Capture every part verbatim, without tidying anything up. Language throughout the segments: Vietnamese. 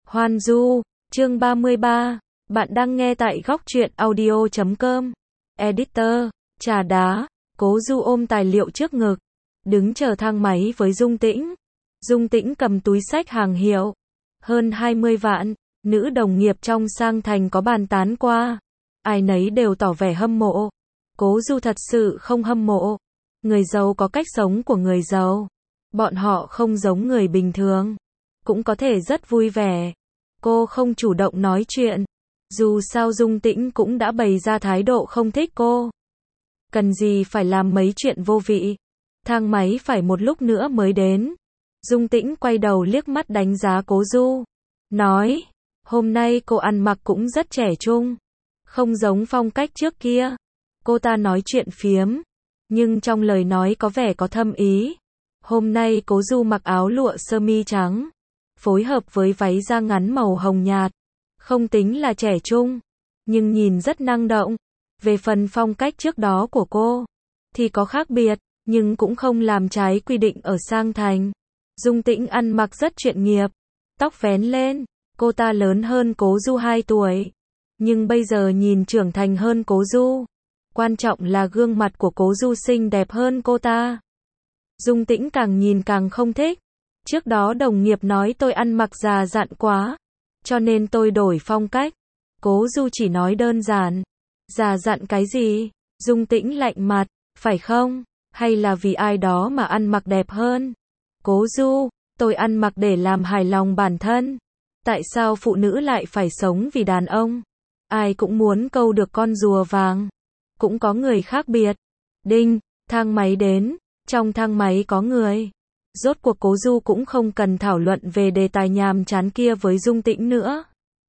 Hoan Du, chương ba mươi ba. Bạn đang nghe tại góc truyện audio chấm com. Editor, trà đá. Cố Du ôm tài liệu trước ngực, đứng chờ thang máy với Dung Tĩnh. Dung Tĩnh cầm túi xách hàng hiệu, hơn hai mươi vạn, nữ đồng nghiệp trong Sang Thành có bàn tán qua. Ai nấy đều tỏ vẻ hâm mộ. Cố Du thật sự không hâm mộ. Người giàu có cách sống của người giàu. Bọn họ không giống người bình thường. Cũng có thể rất vui vẻ. Cô không chủ động nói chuyện. Dù sao Dung Tĩnh cũng đã bày ra thái độ không thích cô. Cần gì phải làm mấy chuyện vô vị. Thang máy phải một lúc nữa mới đến. Dung Tĩnh quay đầu liếc mắt đánh giá Cố Du. Nói, hôm nay cô ăn mặc cũng rất trẻ trung. Không giống phong cách trước kia. Cô ta nói chuyện phiếm. Nhưng trong lời nói có vẻ có thâm ý. Hôm nay Cố Du mặc áo lụa sơ mi trắng. Phối hợp với váy da ngắn màu hồng nhạt. Không tính là trẻ trung. Nhưng nhìn rất năng động. Về phần phong cách trước đó của cô. Thì có khác biệt. Nhưng cũng không làm trái quy định ở Sang Thành. Dung Tĩnh ăn mặc rất chuyên nghiệp. Tóc vén lên. Cô ta lớn hơn Cố Du hai tuổi. Nhưng bây giờ nhìn trưởng thành hơn Cố Du. Quan trọng là gương mặt của Cố Du xinh đẹp hơn cô ta. Dung Tĩnh càng nhìn càng không thích. Trước đó đồng nghiệp nói tôi ăn mặc già dặn quá. Cho nên tôi đổi phong cách. Cố Du chỉ nói đơn giản. Già dặn cái gì? Dung Tĩnh lạnh mặt. Phải không? Hay là vì ai đó mà ăn mặc đẹp hơn? Cố Du, tôi ăn mặc để làm hài lòng bản thân. Tại sao phụ nữ lại phải sống vì đàn ông? Ai cũng muốn câu được con rùa vàng. Cũng có người khác biệt. Đinh, thang máy đến. Trong thang máy có người. Rốt cuộc Cố Du cũng không cần thảo luận về đề tài nhàm chán kia với Dung Tĩnh nữa.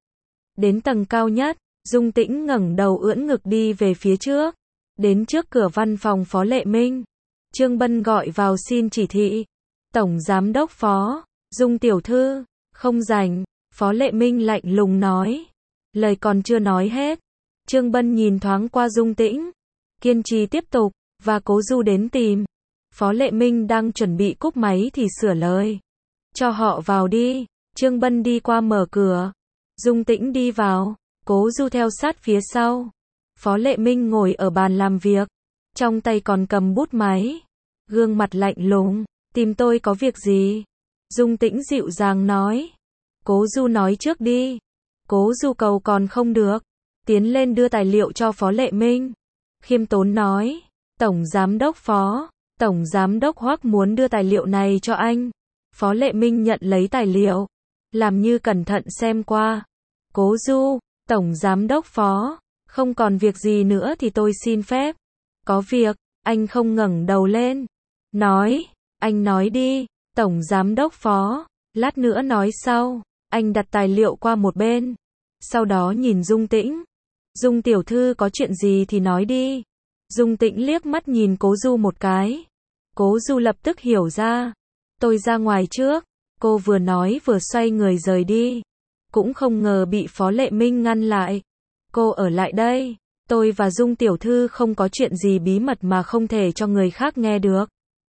Đến tầng cao nhất, Dung Tĩnh ngẩng đầu ưỡn ngực đi về phía trước. Đến trước cửa văn phòng Phó Lệ Minh. Trương Bân gọi vào xin chỉ thị. Tổng Giám đốc Phó, Dung tiểu thư, không rảnh. Phó Lệ Minh lạnh lùng nói. Lời còn chưa nói hết. Trương Bân nhìn thoáng qua Dung Tĩnh. Kiên trì tiếp tục, và Cố Du đến tìm. Phó Lệ Minh đang chuẩn bị cúp máy thì sửa lời. Cho họ vào đi. Trương Bân đi qua mở cửa. Dung Tĩnh đi vào. Cố Du theo sát phía sau. Phó Lệ Minh ngồi ở bàn làm việc. Trong tay còn cầm bút máy. Gương mặt lạnh lùng. Tìm tôi có việc gì? Dung Tĩnh dịu dàng nói. Cố Du nói trước đi. Cố Du cầu còn không được. Tiến lên đưa tài liệu cho Phó Lệ Minh. Khiêm tốn nói. Tổng Giám đốc Phó. Tổng Giám đốc Hoắc muốn đưa tài liệu này cho anh. Phó Lệ Minh nhận lấy tài liệu. Làm như cẩn thận xem qua. Cố Du, Tổng Giám đốc Phó. Không còn việc gì nữa thì tôi xin phép. Có việc, anh không ngẩng đầu lên. Nói, anh nói đi, Tổng Giám đốc Phó. Lát nữa nói sau. Anh đặt tài liệu qua một bên. Sau đó nhìn Dung Tĩnh. Dung tiểu thư có chuyện gì thì nói đi. Dung Tĩnh liếc mắt nhìn Cố Du một cái. Cố Du lập tức hiểu ra. Tôi ra ngoài trước. Cô vừa nói vừa xoay người rời đi. Cũng không ngờ bị Phó Lệ Minh ngăn lại. Cô ở lại đây. Tôi và Dung tiểu thư không có chuyện gì bí mật mà không thể cho người khác nghe được.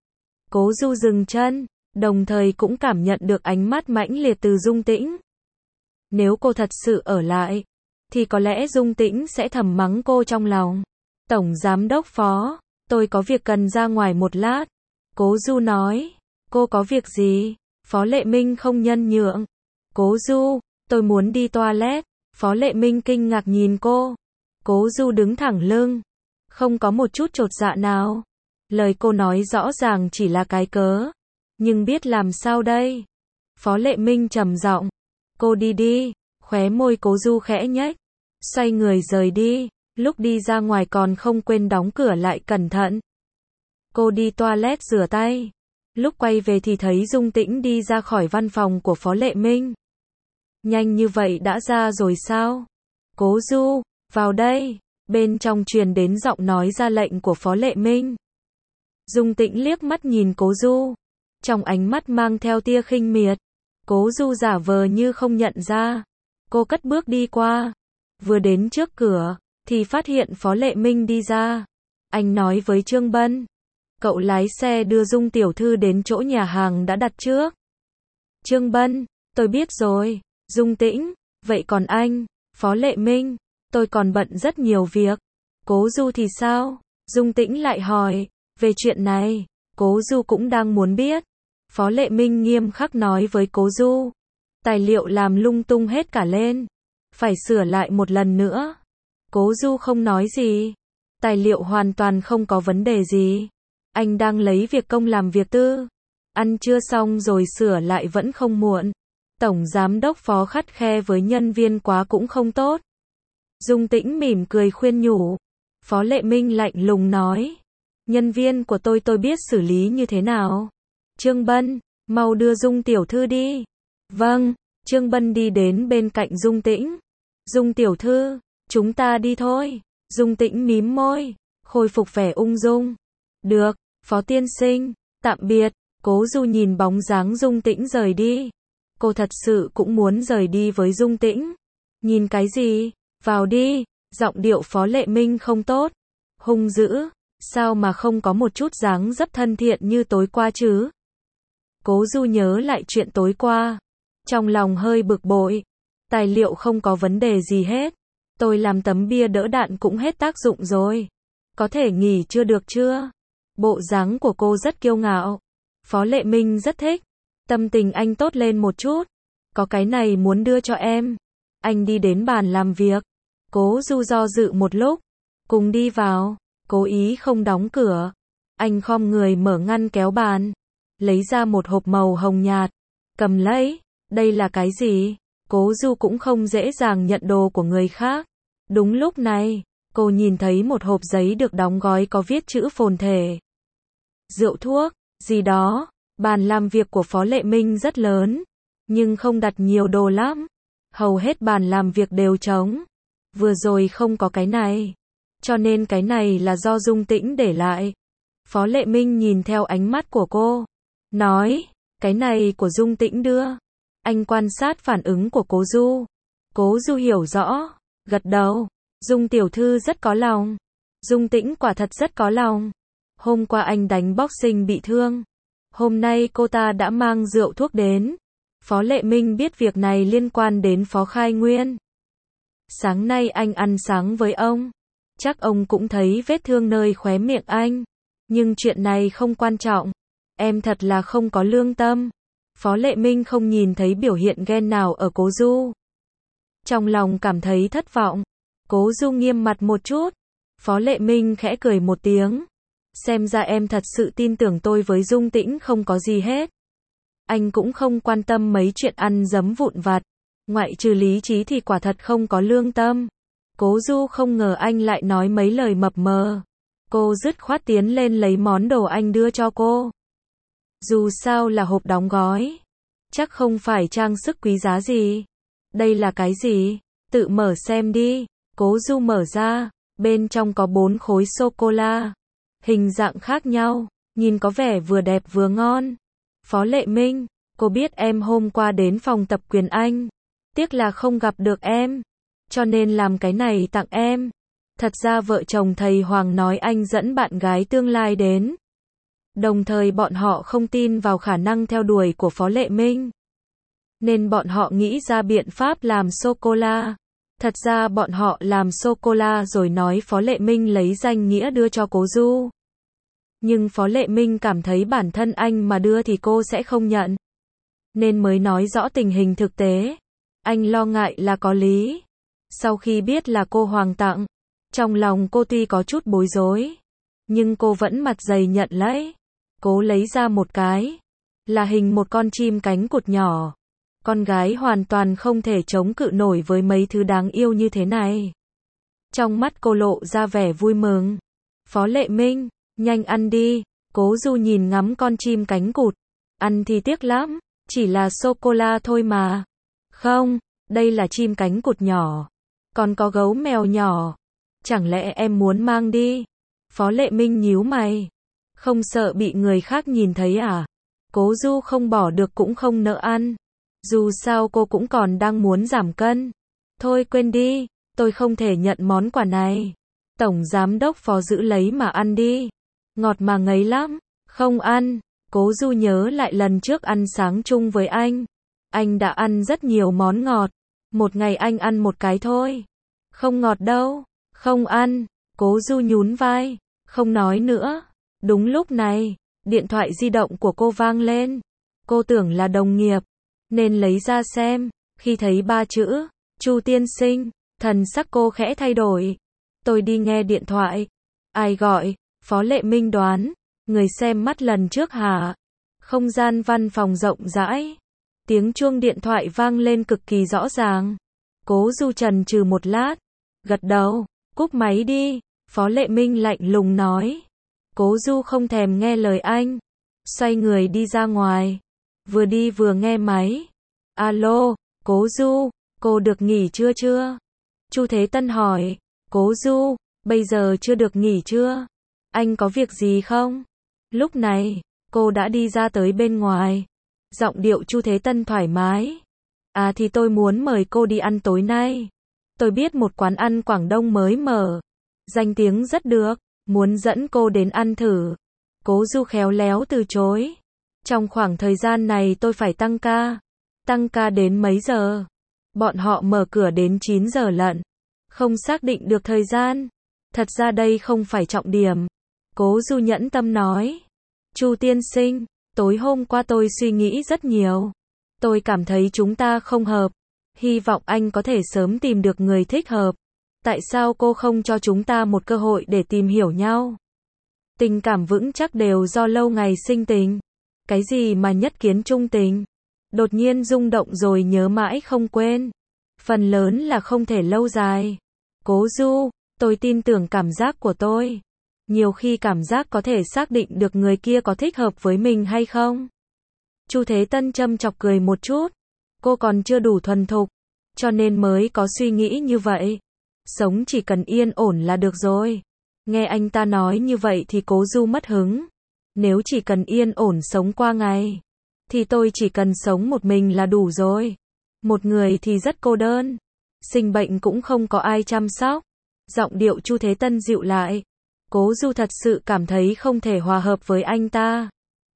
Cố Du dừng chân, đồng thời cũng cảm nhận được ánh mắt mãnh liệt từ Dung Tĩnh. Nếu cô thật sự ở lại, thì có lẽ Dung Tĩnh sẽ thầm mắng cô trong lòng. Tổng Giám đốc Phó, tôi có việc cần ra ngoài một lát. Cố Du nói. Cô có việc gì? Phó Lệ Minh không nhân nhượng. Cố Du, tôi muốn đi toilet. Phó Lệ Minh kinh ngạc nhìn cô. Cố Du đứng thẳng lưng. Không có một chút chột dạ nào. Lời cô nói rõ ràng chỉ là cái cớ. Nhưng biết làm sao đây? Phó Lệ Minh trầm giọng. Cô đi đi. Khóe môi Cố Du khẽ nhếch. Xoay người rời đi. Lúc đi ra ngoài còn không quên đóng cửa lại cẩn thận. Cô đi toilet rửa tay. Lúc quay về thì thấy Dung Tĩnh đi ra khỏi văn phòng của Phó Lệ Minh. Nhanh như vậy đã ra rồi sao? Cố Du, vào đây. Bên trong truyền đến giọng nói ra lệnh của Phó Lệ Minh. Dung Tĩnh liếc mắt nhìn Cố Du. Trong ánh mắt mang theo tia khinh miệt. Cố Du giả vờ như không nhận ra. Cô cất bước đi qua. Vừa đến trước cửa, thì phát hiện Phó Lệ Minh đi ra. Anh nói với Trương Bân. Cậu lái xe đưa Dung tiểu thư đến chỗ nhà hàng đã đặt trước. Trương Bân, tôi biết rồi. Dung Tĩnh, vậy còn anh? Phó Lệ Minh, tôi còn bận rất nhiều việc. Cố Du thì sao? Dung Tĩnh lại hỏi, về chuyện này, Cố Du cũng đang muốn biết. Phó Lệ Minh nghiêm khắc nói với Cố Du, tài liệu làm lung tung hết cả lên, phải sửa lại một lần nữa. Cố Du không nói gì, tài liệu hoàn toàn không có vấn đề gì. Anh đang lấy việc công làm việc tư, ăn chưa xong rồi sửa lại vẫn không muộn. Tổng giám đốc Phó khắt khe với nhân viên quá cũng không tốt. Dung Tĩnh mỉm cười khuyên nhủ. Phó Lệ Minh lạnh lùng nói, nhân viên của tôi tôi biết xử lý như thế nào. Trương Bân, mau đưa Dung tiểu thư đi. Vâng, Trương Bân đi đến bên cạnh Dung Tĩnh. Dung tiểu thư, chúng ta đi thôi. Dung Tĩnh mím môi, khôi phục vẻ ung dung. Được, Phó tiên sinh, tạm biệt. Cố Du nhìn bóng dáng Dung Tĩnh rời đi. Cô thật sự cũng muốn rời đi với Dung Tĩnh. Nhìn cái gì? Vào đi. Giọng điệu Phó Lệ Minh không tốt, hung dữ, sao mà không có một chút dáng dấp thân thiện như tối qua chứ? Cố Du nhớ lại chuyện tối qua, trong lòng hơi bực bội. Tài liệu không có vấn đề gì hết, tôi làm tấm bia đỡ đạn cũng hết tác dụng rồi. Có thể nghỉ chưa được chưa? Bộ dáng của cô rất kiêu ngạo. Phó Lệ Minh rất thích. Tâm tình anh tốt lên một chút. Có cái này muốn đưa cho em. Anh đi đến bàn làm việc. Cố Du do dự một lúc, cùng đi vào, cố ý không đóng cửa. Anh khom người mở ngăn kéo bàn, lấy ra một hộp màu hồng nhạt, cầm lấy. Đây là cái gì? Cố Du cũng không dễ dàng nhận đồ của người khác. Đúng lúc này, cô nhìn thấy một hộp giấy được đóng gói có viết chữ phồn thể. Rượu thuốc, gì đó. Bàn làm việc của Phó Lệ Minh rất lớn, nhưng không đặt nhiều đồ lắm. Hầu hết bàn làm việc đều trống. Vừa rồi không có cái này, cho nên cái này là do Dung Tĩnh để lại. Phó Lệ Minh nhìn theo ánh mắt của cô, nói, cái này của Dung Tĩnh đưa. Anh quan sát phản ứng của Cố Du. Cố Du hiểu rõ, gật đầu. Dung tiểu thư rất có lòng. Dung Tĩnh quả thật rất có lòng. Hôm qua anh đánh boxing bị thương, hôm nay cô ta đã mang rượu thuốc đến. Phó Lệ Minh biết việc này liên quan đến Phó Khai Nguyên. Sáng nay anh ăn sáng với ông, chắc ông cũng thấy vết thương nơi khóe miệng anh. Nhưng chuyện này không quan trọng. Em thật là không có lương tâm. Phó Lệ Minh không nhìn thấy biểu hiện ghen nào ở Cố Du. Trong lòng cảm thấy thất vọng. Cố Du nghiêm mặt một chút. Phó Lệ Minh khẽ cười một tiếng. Xem ra em thật sự tin tưởng tôi với Dung Tĩnh không có gì hết. Anh cũng không quan tâm mấy chuyện ăn dấm vụn vặt. Ngoại trừ lý trí thì quả thật không có lương tâm. Cố Du không ngờ anh lại nói mấy lời mập mờ. Cô dứt khoát tiến lên lấy món đồ anh đưa cho cô. Dù sao là hộp đóng gói, chắc không phải trang sức quý giá gì. Đây là cái gì? Tự mở xem đi. Cố Du mở ra, bên trong có bốn khối sô-cô-la, hình dạng khác nhau, nhìn có vẻ vừa đẹp vừa ngon. Phó Lệ Minh, cô biết em hôm qua đến phòng tập quyền Anh, tiếc là không gặp được em, cho nên làm cái này tặng em. Thật ra vợ chồng thầy Hoàng nói anh dẫn bạn gái tương lai đến. Đồng thời bọn họ không tin vào khả năng theo đuổi của Phó Lệ Minh, nên bọn họ nghĩ ra biện pháp làm sô-cô-la. Thật ra bọn họ làm sô-cô-la rồi nói Phó Lệ Minh lấy danh nghĩa đưa cho Cố Du. Nhưng Phó Lệ Minh cảm thấy bản thân anh mà đưa thì cô sẽ không nhận, nên mới nói rõ tình hình thực tế. Anh lo ngại là có lý. Sau khi biết là cô Hoàng tặng, trong lòng cô tuy có chút bối rối, nhưng cô vẫn mặt dày nhận lấy. Cố lấy ra một cái, là hình một con chim cánh cụt nhỏ. Con gái hoàn toàn không thể chống cự nổi với mấy thứ đáng yêu như thế này. Trong mắt cô lộ ra vẻ vui mừng. Phó Lệ Minh, nhanh ăn đi. Cố Du nhìn ngắm con chim cánh cụt. Ăn thì tiếc lắm, chỉ là sô-cô-la thôi mà. Không, đây là chim cánh cụt nhỏ. Còn có gấu mèo nhỏ. Chẳng lẽ em muốn mang đi? Phó Lệ Minh nhíu mày. Không sợ bị người khác nhìn thấy à? Cố Du không bỏ được cũng không nỡ ăn. Dù sao cô cũng còn đang muốn giảm cân. Thôi quên đi, tôi không thể nhận món quà này. Tổng giám đốc Phó giữ lấy mà ăn đi. Ngọt mà ngấy lắm. Không ăn. Cố Du nhớ lại lần trước ăn sáng chung với anh. Anh đã ăn rất nhiều món ngọt. Một ngày anh ăn một cái thôi. Không ngọt đâu. Không ăn. Cố Du nhún vai. Không nói nữa. Đúng lúc này, điện thoại di động của cô vang lên. Cô tưởng là đồng nghiệp, nên lấy ra xem. Khi thấy ba chữ, Chu tiên sinh, thần sắc cô khẽ thay đổi. Tôi đi nghe điện thoại. Ai gọi? Phó Lệ Minh đoán. Người xem mắt lần trước hả? Không gian văn phòng rộng rãi. Tiếng chuông điện thoại vang lên cực kỳ rõ ràng. Cố Du chần chừ một lát. Gật đầu. Cúp máy đi. Phó Lệ Minh lạnh lùng nói. Cố Du không thèm nghe lời anh. Xoay người đi ra ngoài. Vừa đi vừa nghe máy. Alo, Cố Du, cô được nghỉ chưa chưa? Chu Thế Tân hỏi. Cố Du, bây giờ chưa được nghỉ chưa? Anh có việc gì không? Lúc này, cô đã đi ra tới bên ngoài. Giọng điệu Chu Thế Tân thoải mái. À thì tôi muốn mời cô đi ăn tối nay. Tôi biết một quán ăn Quảng Đông mới mở. Danh tiếng rất được, muốn dẫn cô đến ăn thử. Cố Du khéo léo từ chối. Trong khoảng thời gian này tôi phải tăng ca. Tăng ca đến mấy giờ? Bọn họ mở cửa đến chín giờ lận. Không xác định được thời gian. Thật ra đây không phải trọng điểm. Cố Du nhẫn tâm nói. Chu tiên sinh, tối hôm qua tôi suy nghĩ rất nhiều. Tôi cảm thấy chúng ta không hợp. Hy vọng anh có thể sớm tìm được người thích hợp. Tại sao cô không cho chúng ta một cơ hội để tìm hiểu nhau? Tình cảm vững chắc đều do lâu ngày sinh tình. Cái gì mà nhất kiến trung tình? Đột nhiên rung động rồi nhớ mãi không quên. Phần lớn là không thể lâu dài. Cố Du, tôi tin tưởng cảm giác của tôi. Nhiều khi cảm giác có thể xác định được người kia có thích hợp với mình hay không. Chu Thế Tân châm chọc cười một chút. Cô còn chưa đủ thuần thục, cho nên mới có suy nghĩ như vậy. Sống chỉ cần yên ổn là được rồi. Nghe anh ta nói như vậy thì Cố Du mất hứng. Nếu chỉ cần yên ổn sống qua ngày, thì tôi chỉ cần sống một mình là đủ rồi. Một người thì rất cô đơn. Sinh bệnh cũng không có ai chăm sóc. Giọng điệu Chu Thế Tân dịu lại. Cố Du thật sự cảm thấy không thể hòa hợp với anh ta.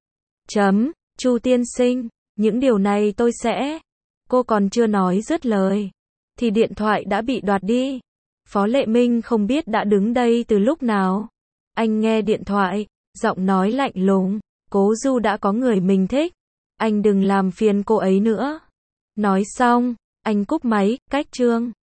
Chấm, Chu tiên sinh, những điều này tôi sẽ... Cô còn chưa nói dứt lời, thì điện thoại đã bị đoạt đi. Phó Lệ Minh không biết đã đứng đây từ lúc nào. Anh nghe điện thoại, giọng nói lạnh lùng. Cố Du đã có người mình thích. Anh đừng làm phiền cô ấy nữa. Nói xong, anh cúp máy, cách chương.